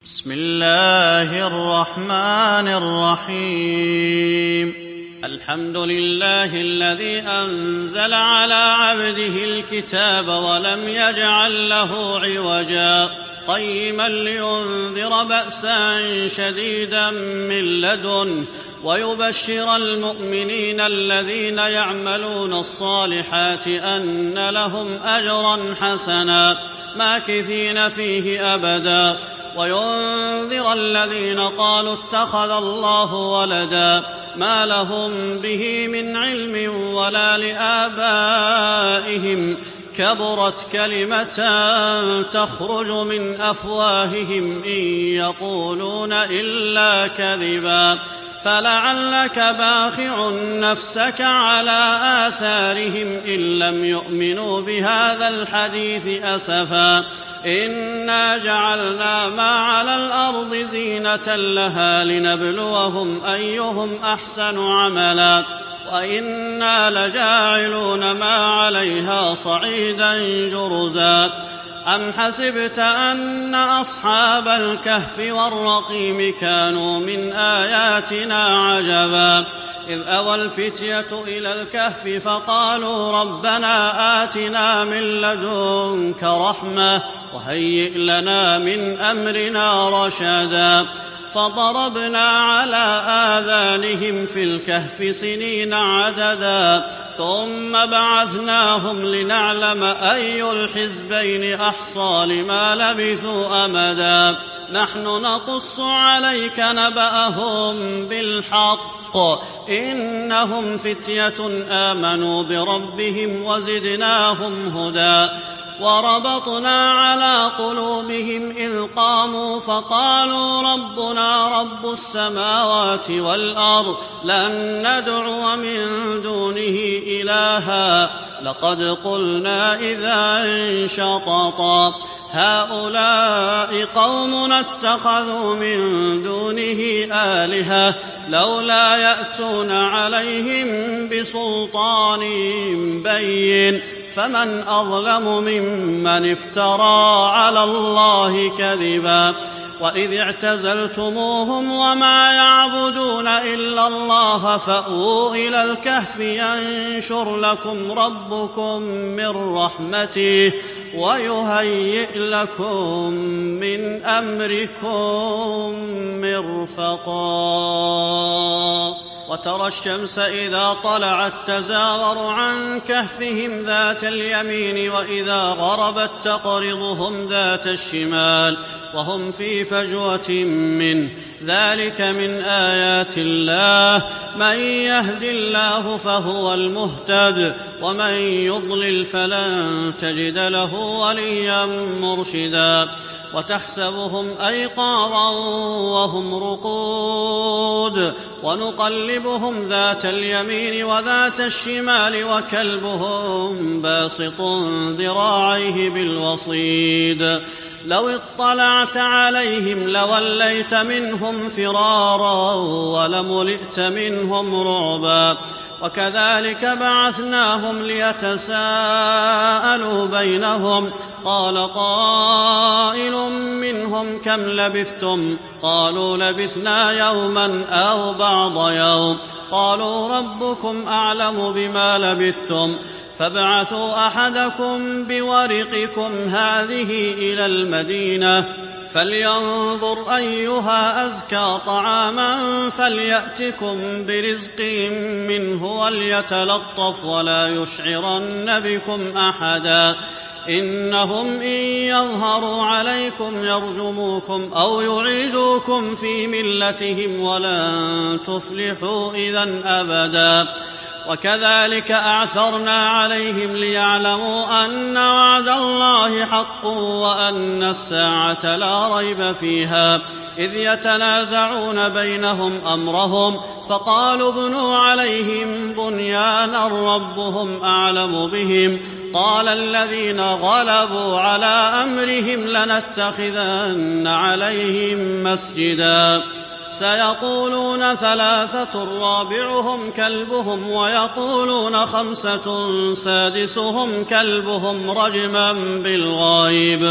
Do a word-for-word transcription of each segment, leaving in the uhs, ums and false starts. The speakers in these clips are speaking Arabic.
بسم الله الرحمن الرحيم. الحمد لله الذي أنزل على عبده الكتاب ولم يجعل له عوجا قيما لينذر بأسا شديدا من لدنه ويبشر المؤمنين الذين يعملون الصالحات أن لهم أجرا حسنا ماكثين فيه أبدا وينذر الذين قالوا اتخذ الله ولدا ما لهم به من علم ولا لآبائهم كبرت كلمة تخرج من أفواههم إن يقولون إلا كذبا فلعلك باخع نفسك على آثارهم إن لم يؤمنوا بهذا الحديث أسفا إنا جعلنا ما على الأرض زينة لها لنبلوهم أيهم أحسن عملا وإنا لجاعلون ما عليها صعيدا جرزا أم حسبت أن أصحاب الكهف والرقيم كانوا من آياتنا عجبا إذ أوى الفتية إلى الكهف فقالوا ربنا آتنا من لدنك رحمة وهيئ لنا من أمرنا رشدا فضربنا على آذانهم في الكهف سنين عددا ثم بعثناهم لنعلم أي الحزبين أحصى لما لبثوا أمدا نحن نقص عليك نبأهم بالحق إنهم فتية آمنوا بربهم وزدناهم هدى وربطنا على قلوبهم إذ قاموا فقالوا ربنا رب السماوات والأرض لن ندعو من دونه إلها لقد قلنا إذا شططا هؤلاء قومنا اتخذوا من دونه آلهة لولا يأتون عليهم بسلطان بين فمن أظلم ممن افترى على الله كذبا وإذ اعتزلتموهم وما يعبدون إلا الله فأووا إلى الكهف ينشر لكم ربكم من رحمته ويهيئ لكم من أمركم مرفقا وترى الشمس إذا طلعت تزاور عن كهفهم ذات اليمين وإذا غربت تقرضهم ذات الشمال وهم في فجوة منه ذلك من آيات الله من يهد الله فهو المهتد ومن يضلل فلن تجد له وليا مرشدا وتحسبهم أيقاظا وهم رقود ونقلبهم ذات اليمين وذات الشمال وكلبهم باسط ذراعيه بالوصيد لو اطلعت عليهم لوليت منهم فرارا ولملئت منهم رعبا وكذلك بعثناهم ليتساءلوا بينهم قال قائل منهم كم لبثتم قالوا لبثنا يوما أو بعض يوم قالوا ربكم أعلم بما لبثتم فابعثوا أحدكم بورقكم هذه إلى المدينة فلينظر أيها أزكى طعاما فليأتكم برزق منه وليتلطف ولا يشعرن بكم أحدا إنهم إن يظهروا عليكم يرجموكم أو يعيدوكم في ملتهم ولن تفلحوا إذن أبدا وكذلك أعثرنا عليهم ليعلموا أن وعد الله حق وأن الساعة لا ريب فيها إذ يتنازعون بينهم أمرهم فقالوا ابنوا عليهم بنيانا ربهم أعلم بهم قال الذين غلبوا على أمرهم لنتخذن عليهم مسجدا سيقولون ثلاثة رابعهم كلبهم ويقولون خمسة سادسهم كلبهم رجما بالغيب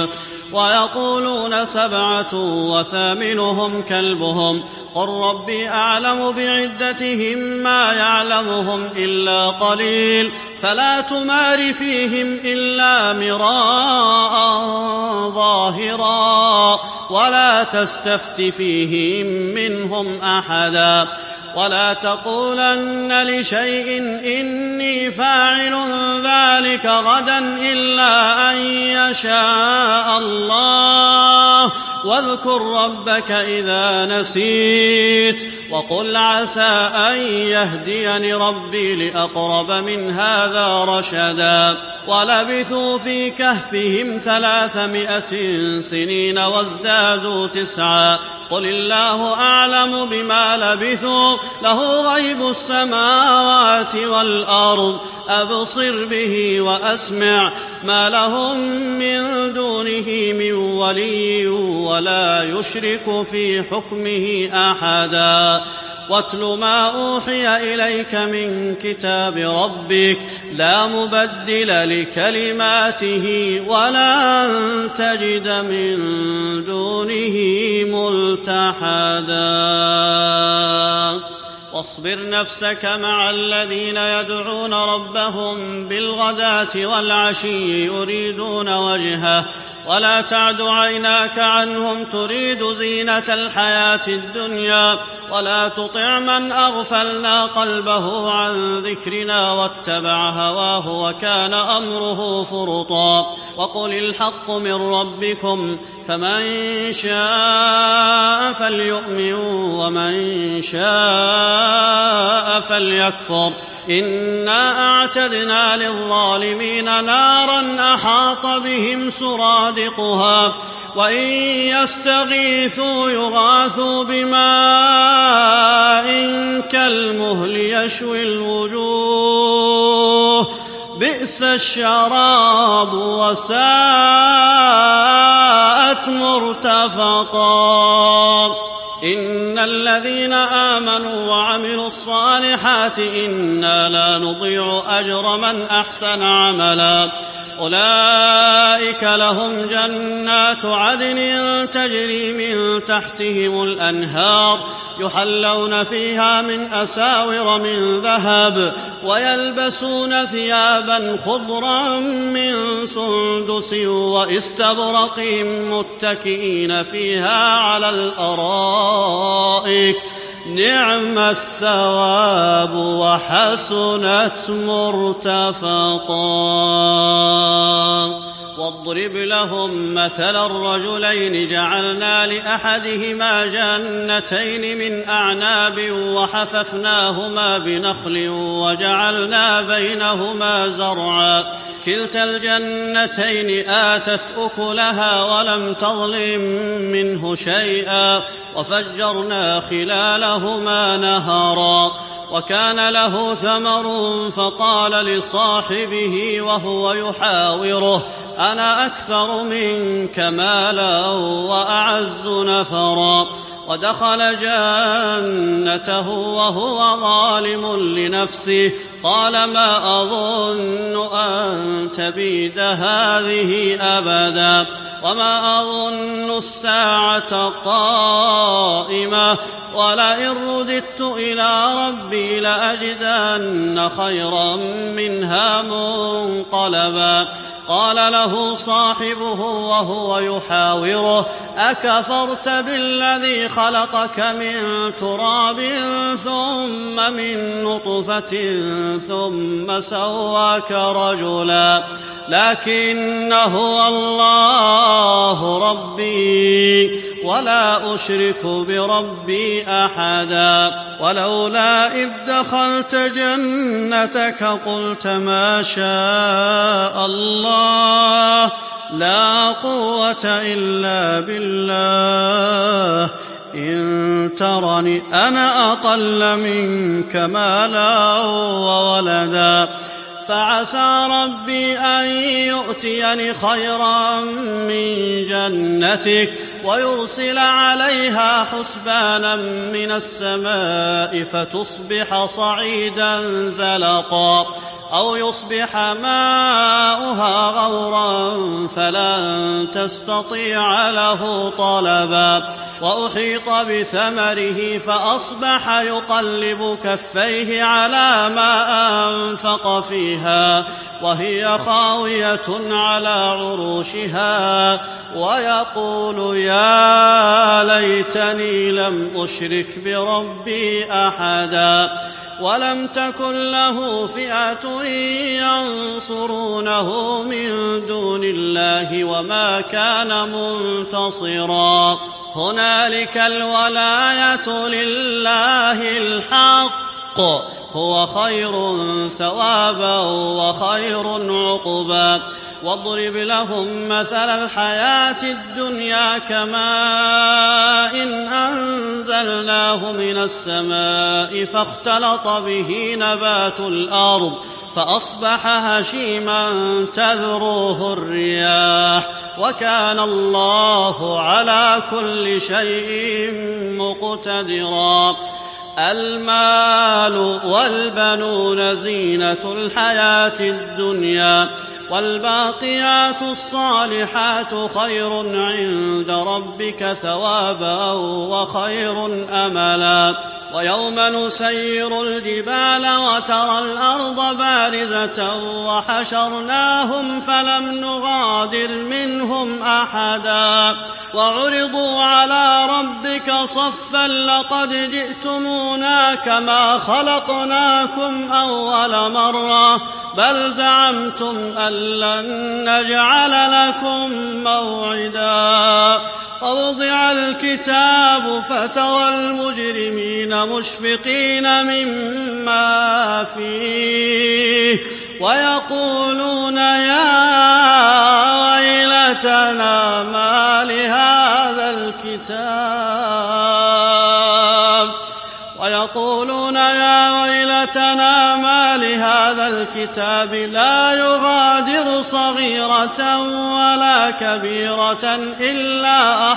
ويقولون سبعة وثامنهم كلبهم قل ربي أعلم بعدتهم ما يعلمهم إلا قليل فلا تمار فيهم إلا مراء ظاهرا ولا تستفت فيهم منهم أحدا ولا تقولن لشيء إني فاعل ذلك غدا إلا أن يشاء الله واذكر ربك إذا نسيت وقل عسى أن يهديني ربي لأقرب من هذا رشدا ولبثوا في كهفهم ثلاثمائة سنين وازدادوا تسعا قل الله أعلم بما لبثوا له غيب السماوات والأرض أبصر به وأسمع ما لهم من دونه من ولي ولا يشرك في حكمه أحدا واتل ما أوحي إليك من كتاب ربك لا مبدل لكلماته ولن تجد من دونه ملتحدا واصبر نفسك مع الذين يدعون ربهم بالغداة والعشي يريدون وجهه ولا تعد عيناك عنهم تريد زينة الحياة الدنيا ولا تطع من أغفلنا قلبه عن ذكرنا واتبع هواه وكان أمره فرطا وقل الحق من ربكم فمن شاء فليؤمن ومن شاء فليكفر إنا أعتدنا للظالمين نارا أحاط بهم سرادقها وإن يستغيثوا يغاثوا بماء كالمهل يشوي الوجوه بئس الشراب وساءت مرتفقا إن الذين آمنوا وعملوا الصالحات إنا لا نضيع أجر من أحسن عملا أولئك لهم جنات عدن تجري من تحتهم الأنهار يحلون فيها من أساور من ذهب ويلبسون ثيابا خضرا من سندس واستبرق متكئين فيها على الأرائك نعم الثواب وحسنت مرتفقا واضرب لهم مثل الرجلين جعلنا لأحدهما جنتين من أعناب وحففناهما بنخل وجعلنا بينهما زرعا كلتا الجنتين آتت أكلها ولم تظلم منه شيئا وفجرنا خلالهما نهرا وكان له ثمر فقال لصاحبه وهو يحاوره أنا أكثر منك مالا وأعز نفرا ودخل جنته وهو ظالم لنفسه قال ما أظن أن تبيد هذه أبدا وما أظن الساعة قائمة ولئن رددت إلى ربي لأجدن خيرا منها منقلبا قال له صاحبه وهو يحاوره أكفرت بالذي خلقك من تراب ثم من نطفة ثم سواك رجلا لكن هو الله ربي ولا أشرك بربي أحدا ولولا إذ دخلت جنتك قلت ما شاء الله لا قوة إلا بالله إن ترني أنا أقل منك مالا وولدا فعسى ربي أن يؤتيني خيرا من جنتك ويرسل عليها حسبانا من السماء فتصبح صعيدا زلقا أو يصبح ماؤها غورا فلن تستطيع له طلبا وأحيط بثمره فأصبح يقلب كفيه على ما أنفق فيها وهي خاوية على عروشها ويقول يا ليتني لم أشرك بربي أحدا ولم تكن له فئة ينصرونه من دون الله وما كان منتصرا هنالك الولاية لله الحق هو خير ثوابا وخير عقبا واضرب لهم مثل الحياة الدنيا كماء إن أنزلناه من السماء فاختلط به نبات الأرض فأصبح هشيما تذروه الرياح وكان الله على كل شيء مقتدرا المال والبنون زينة الحياة الدنيا والباقيات الصالحات خير عند ربك ثوابا وخير أملا ويوم نسير الجبال وترى الأرض بارزة وحشرناهم فلم نغادر منهم أحدا وعرضوا على ربك صفا لقد جئتمونا كما خلقناكم أول مرة بل زعمتم أن لن نجعل لكم موعدا ووضع الكتاب فترى المجرمين مشفقين مما فيه ويقولون يا ويلتنا ما لهذا الكتاب ويقولون يا ويلتنا ما لهذا الكتاب لا يغادر صغيرة ولا كبيرة إلا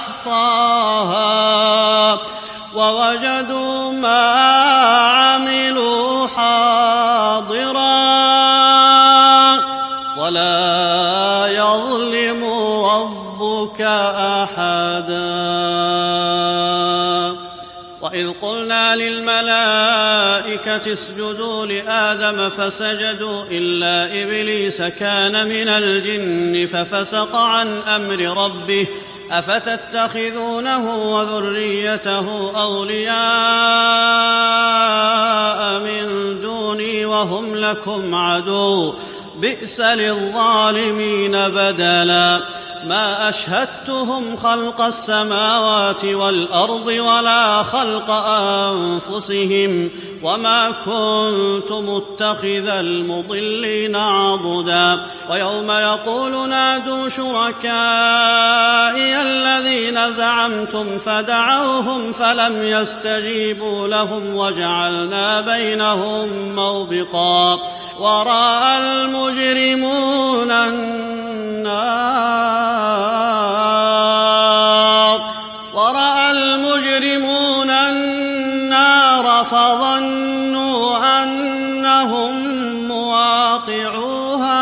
أحصاها ووجدوا ما عملوا حاضرا ولا يظلم ربك أحدا وإذ قلنا للملائكة اسجدوا لآدم فسجدوا إلا إبليس كان من الجن ففسق عن أمر ربه أفتتخذونه وذريته أولياء من دوني وهم لكم عدو بئس للظالمين بدلا ما أشهدتهم خلق السماوات والأرض ولا خلق أنفسهم وما كنت متخذ المضلين عضدا ويوم يقول نادوا شركائي الذين زعمتم فدعوهم فلم يستجيبوا لهم وجعلنا بينهم موبقا ورأى المجرمون النار ورأى المجرمون النار فظنوا أنهم مواقعوها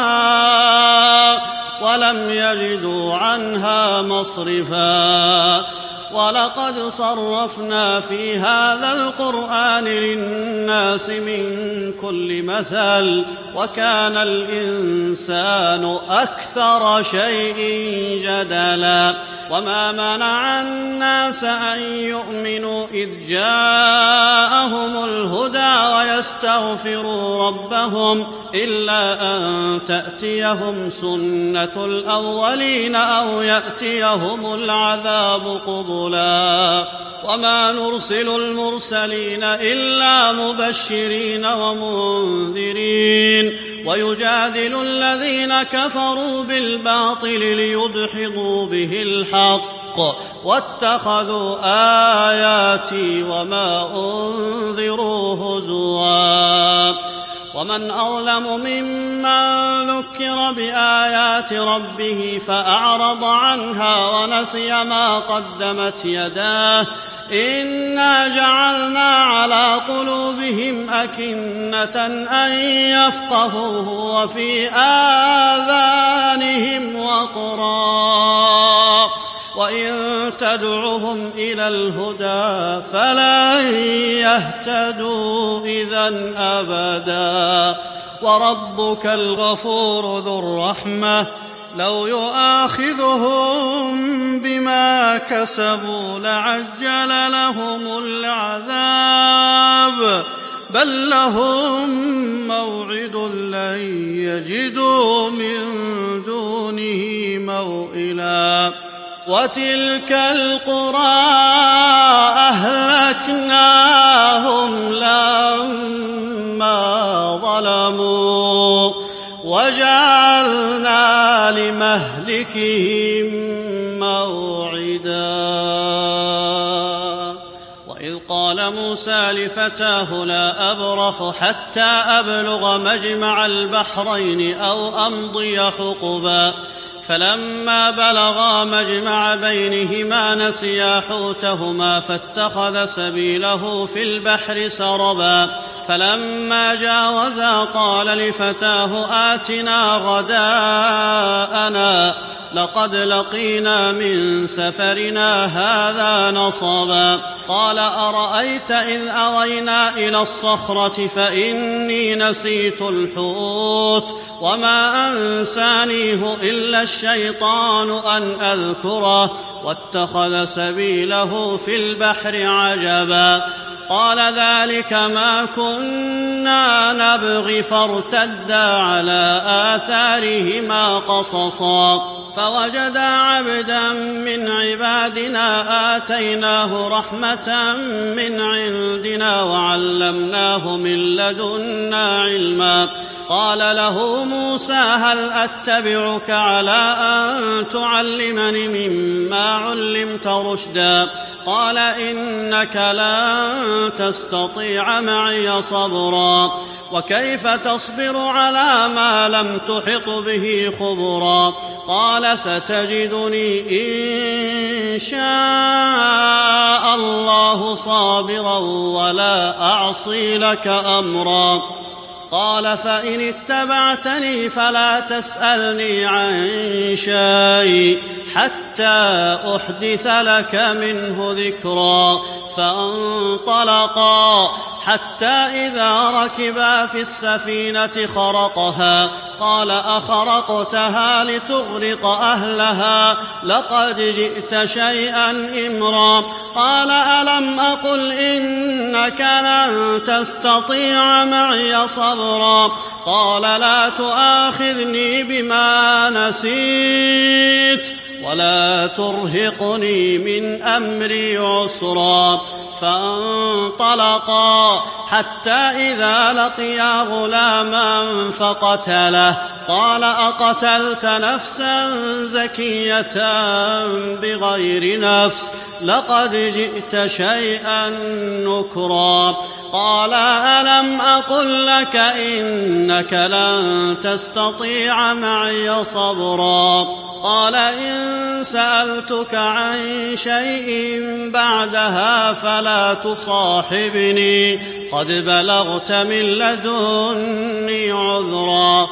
ولم يجدوا عنها مصرفا ولقد صرفنا في هذا القرآن للناس من كل مثل وكان الإنسان أكثر شيء جدلا وما منع الناس أن يؤمنوا إذ جاءهم الهدى ويستغفروا ربهم إلا أن تأتيهم سنة الأولين أو يأتيهم العذاب قبلا وما نرسل المرسلين إلا مبشرين ومنذرين ويجادل الذين كفروا بالباطل ليدحضوا به الحق واتخذوا آياتي وما أنذروا هزوا ومن أظلم ممن من ذكر بآيات ربه فأعرض عنها ونسي ما قدمت يداه إنا جعلنا على قلوبهم أكنة أن يفقهوه وفي آذانهم وقرا وإن تدعهم إلى الهدى فلن يهتدوا إذن أبدا وربك الغفور ذو الرحمة لو يؤاخذهم بما كسبوا لعجل لهم العذاب بل لهم موعد لن يجدوا من دونه موئلا وتلك القرى أهلكناهم لما ظلموا وجعلنا لمهلكهم موعدا وإذ قال موسى لفتاه لا أبرح حتى أبلغ مجمع البحرين أو أمضي حقبا فلما بلغا مجمع بينهما نسيا حوتهما فاتخذ سبيله في البحر سربا فلما جاوزا قال لفتاه آتنا غداءنا لقد لقينا من سفرنا هذا نصبا قال أرأيت إذ أوينا إلى الصخرة فإني نسيت الحوت وما أنسانيه إلا الشيطان أن أذكره واتخذ سبيله في البحر عجبا قال ذلك ما كنا نبغي فارتدا على آثارهما قصصا فوجدا عبدا من عبادنا آتيناه رحمة من عندنا وعلمناه من لدنا علما قال له موسى هل أتبعك على أن تعلمني مما علمت رشدا قال إنك لن تستطيع معي صبرا وكيف تصبر على ما لم تحط به خبرا قال ستجدني إن شاء الله صابرا ولا أعصي لك أمرا قال فإن اتبعتني فلا تسألني عن شيء حتى أحدث لك منه ذكرا فانطلقا حتى إذا ركبا في السفينة خرقها قال أخرقتها لتغرق أهلها لقد جئت شيئا إمرا قال ألم أقل إنك لن تستطيع معي صبرا قال لا تؤاخذني بما نسيت ولا ترهقني من أمري عسرا فانطلقا حتى إذا لقيا غلاما فقتله قال أقتلت نفسا زكية بغير نفس لقد جئت شيئا نكرا قال ألم أقل لك إنك لن تستطيع معي صبرا قال إن سألتك عن شيء بعدها فلا تصاحبني قد بلغت من لدني عذرا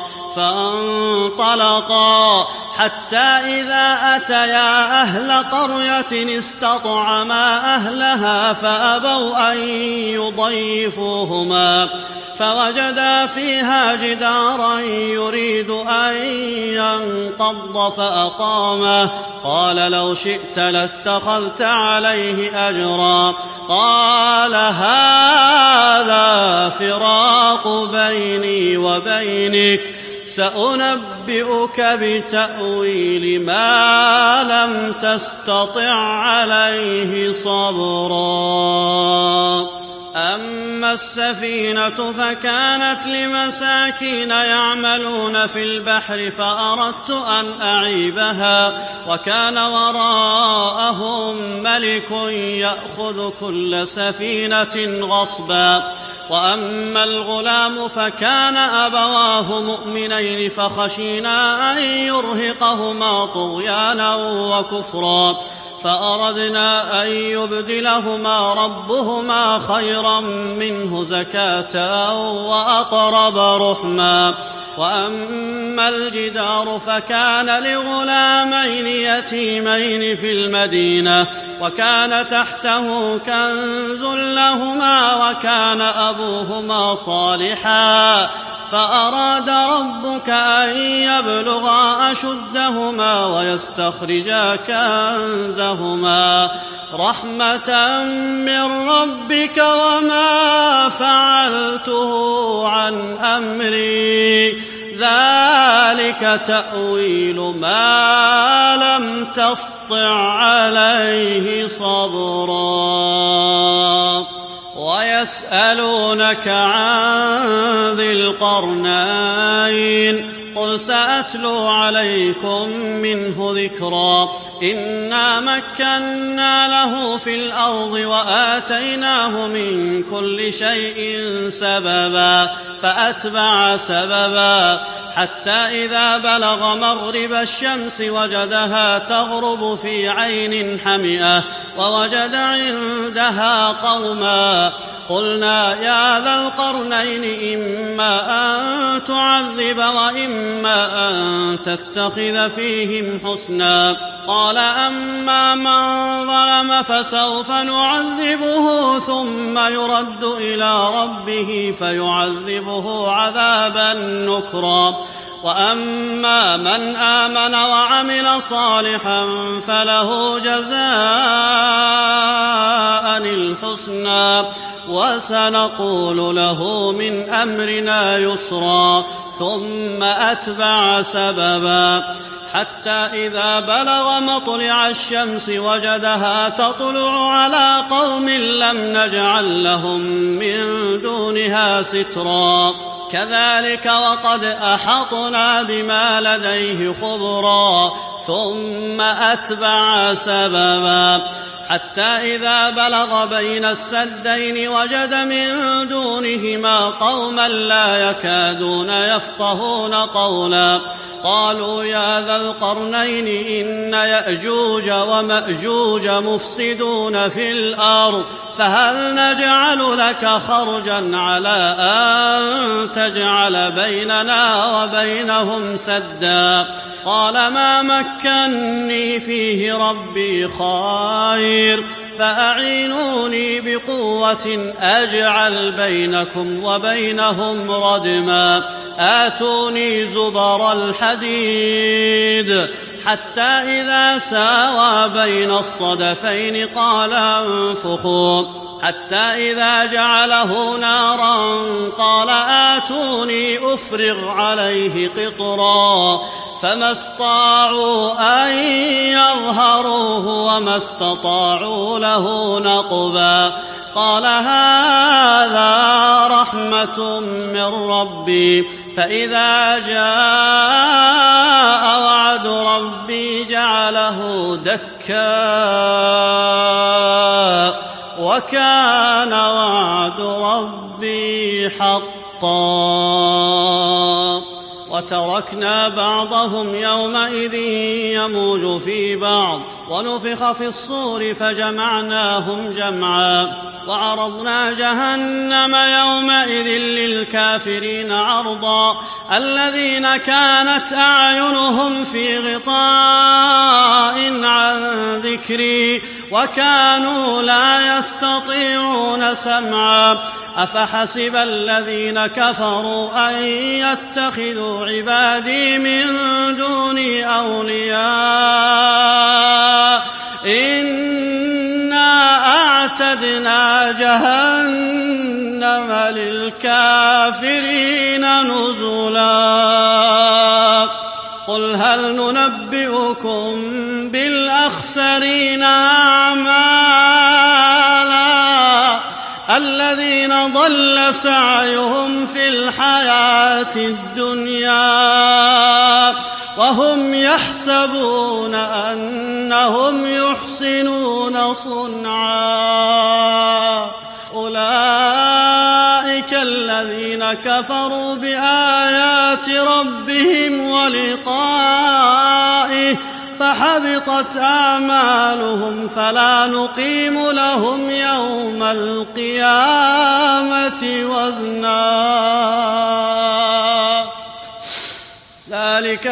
فانطلقا حتى إذا أتيا أهل قرية استطعما أهلها فأبوا أن يضيفوهما فوجدا فيها جدارا يريد أن ينقض فأقامه قال لو شئت لاتخذت عليه أجرا قال هذا فراق بيني وبينك سأنبئك بتأويل ما لم تستطع عليه صبرا أما السفينة فكانت لمساكين يعملون في البحر فأردت أن أعيبها وكان وراءهم ملك يأخذ كل سفينة غصبا وأما الغلام فكان أبواه مؤمنين فخشينا أن يرهقهما طغيانا وكفرا فأردنا أن يبدلهما ربهما خيرا منه زكاة وأقرب رحما. وأما الجدار فكان لغلامين يتيمين في المدينة وكان تحته كنز لهما وكان أبوهما صالحا فأراد ربك أن يبلغا أشدهما ويستخرجا كنزهما رحمة من ربك وما فعلته عن أمري ذلك تأويل ما لم تسطع عليه صبرا. ويسألونك عن ذي القرنين قل سأتلو عليكم منه ذكرا إنا مكنا له في الأرض وآتيناه من كل شيء سببا فأتبع سببا حتى إذا بلغ مغرب الشمس وجدها تغرب في عين حمئة ووجد عندها قوما قلنا يا ذا القرنين إما أن تعذب وإما أن تتخذ فيهم حسنا قال أما من ظلم فسوف نعذبه ثم يرد إلى ربه فيعذبه عذابا نكرا وأما من آمن وعمل صالحا فله جزاء الحسنى وسنقول له من أمرنا يسرا ثم أتبع سببا حتى إذا بلغ مطلع الشمس وجدها تطلع على قوم لم نجعل لهم من دونها سترا كذلك وقد أحطنا بما لديه خبرا ثم أتبع سببا حتى إذا بلغ بين السدين وجد من دونهما قوما لا يكادون يفقهون قولا قالوا يا ذا القرنين إن يأجوج ومأجوج مفسدون في الأرض فهل نجعل لك خرجا على أن تجعل بيننا وبينهم سدا قال ما مكني فيه ربي خير فأعينوني بقوة أجعل بينكم وبينهم ردما آتوني زبر الحديد حتى إذا ساوى بين الصدفين قال انفخوا حتى إذا جعله نارا قال آتوني أفرغ عليه قطرا فما استطاعوا أن يظهروه وما استطاعوا له نقبا قال هذا رحمة من ربي فإذا جاء وعد ربي جعله دكا وكان وعد ربي حقا وتركنا بعضهم يومئذ يموج في بعض ونفخ في الصور فجمعناهم جمعا وعرضنا جهنم يومئذ للكافرين عرضا الذين كانت أعينهم في غطاء عن ذكري وكانوا لا يستطيعون سمعا أفحسب الذين كفروا أن يتخذوا عبادي من دوني أولياء إنا أعتدنا جهنم للكافرين نزلا قل هل ننبئكم بالأخسرين أعمالا الذين ضل سعيهم في الحياة الدنيا وهم يحسبون أنهم يحسنون صنعا أولئك الذين كفروا بآيات ربهم ولقائه فحبطت أعمالهم فلا نقيم لهم يوم القيامة وزنا ذلك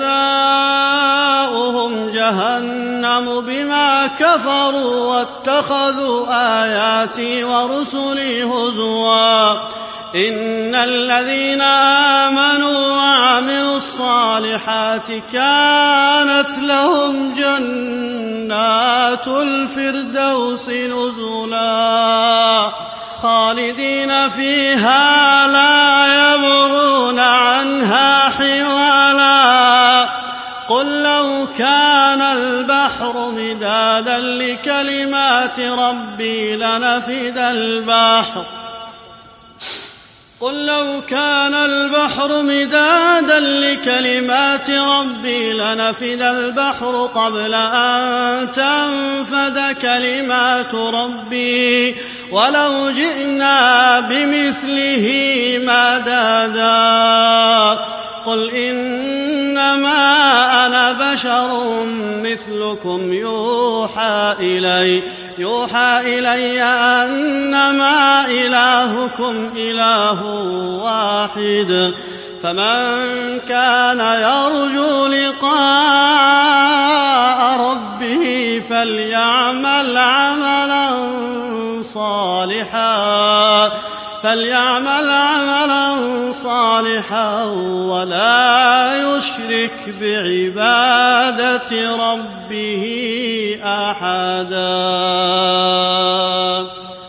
جزاؤهم جهنم بما كفروا واتخذوا آياتي ورسلي هزوا إن الذين آمنوا وعملوا الصالحات كانت لهم جنات الفردوس نزلا خالدين فيها لا يبغون عنها حولا قل لو كان البحر مدادا لكلمات ربي لنفد البحر قل لو كان البحر مدادا لكلمات ربي لنفد البحر قبل أن تنفد كلمات ربي ولو جئنا بمثله مددا قل إنما أنا بشر مثلكم يوحى إلي يوحى إلي أنما إلهكم إله واحد فمن كان يرجو لقاء ربه فليعمل عملا صالحا فليعمل عملا صالحا ولا يشرك بعبادة ربه أحدا.